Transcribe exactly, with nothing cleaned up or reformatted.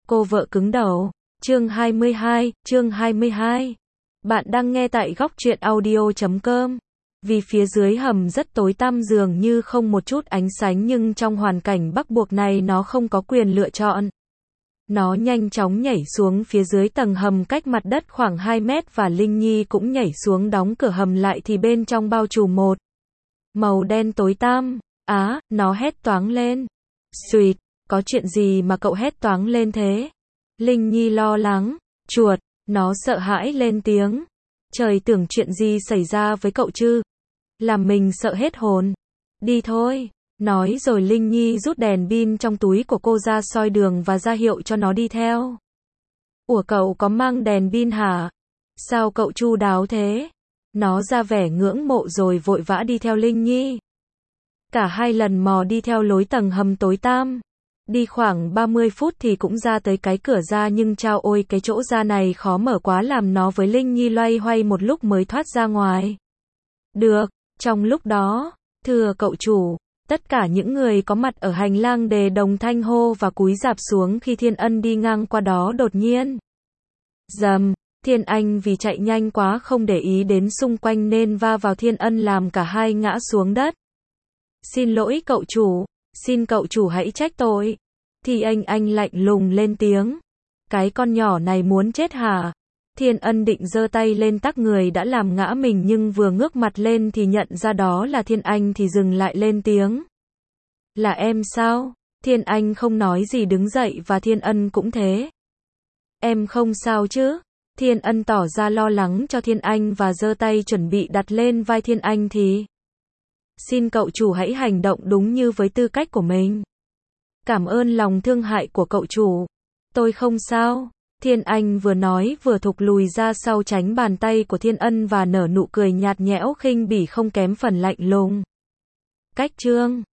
Cô vợ cứng đầu. Chương hai mươi hai, chương hai mươi hai. Bạn đang nghe tại góc truyện audio chấm com. Vì phía dưới hầm rất tối tăm dường như không một chút ánh sáng nhưng trong hoàn cảnh bắt buộc này nó không có quyền lựa chọn. Nó nhanh chóng nhảy xuống phía dưới tầng hầm cách mặt đất khoảng hai mét và Linh Nhi cũng nhảy xuống đóng cửa hầm lại thì bên trong bao trùm một màu đen tối tăm. Á, nó hét toáng lên. Xuyệt, có chuyện gì mà cậu hét toáng lên thế? Linh Nhi lo lắng. Chuột, nó sợ hãi lên tiếng. Trời, tưởng chuyện gì xảy ra với cậu chứ? Làm mình sợ hết hồn. Đi thôi. Nói rồi Linh Nhi rút đèn pin trong túi của cô ra soi đường và ra hiệu cho nó đi theo. Ủa, cậu có mang đèn pin hả? Sao cậu chu đáo thế? Nó ra vẻ ngưỡng mộ rồi vội vã đi theo Linh Nhi. Cả hai lần mò đi theo lối tầng hầm tối tăm. Đi khoảng ba mươi phút thì cũng ra tới cái cửa ra nhưng chao ôi cái chỗ ra này khó mở quá làm nó với Linh Nhi loay hoay một lúc mới thoát ra ngoài. Được, trong lúc đó, thưa cậu chủ, tất cả những người có mặt ở hành lang đề đồng thanh hô và cúi rạp xuống khi Thiên Ân đi ngang qua đó đột nhiên. Dầm, Thiên Anh vì chạy nhanh quá không để ý đến xung quanh nên va vào Thiên Ân làm cả hai ngã xuống đất. Xin lỗi cậu chủ, xin cậu chủ hãy trách tội. Thì anh anh lạnh lùng lên tiếng. Cái con nhỏ này muốn chết hả? Thiên Ân định giơ tay lên tắc người đã làm ngã mình nhưng vừa ngước mặt lên thì nhận ra đó là Thiên Anh thì dừng lại lên tiếng. Là em sao? Thiên Anh không nói gì đứng dậy và Thiên Ân cũng thế. Em không sao chứ? Thiên Ân tỏ ra lo lắng cho Thiên Anh và giơ tay chuẩn bị đặt lên vai Thiên Anh thì. Xin cậu chủ hãy hành động đúng như với tư cách của mình. Cảm ơn lòng thương hại của cậu chủ. Tôi không sao. Thiên Anh vừa nói vừa thụt lùi ra sau tránh bàn tay của Thiên Ân và nở nụ cười nhạt nhẽo khinh bỉ không kém phần lạnh lùng. Cách chương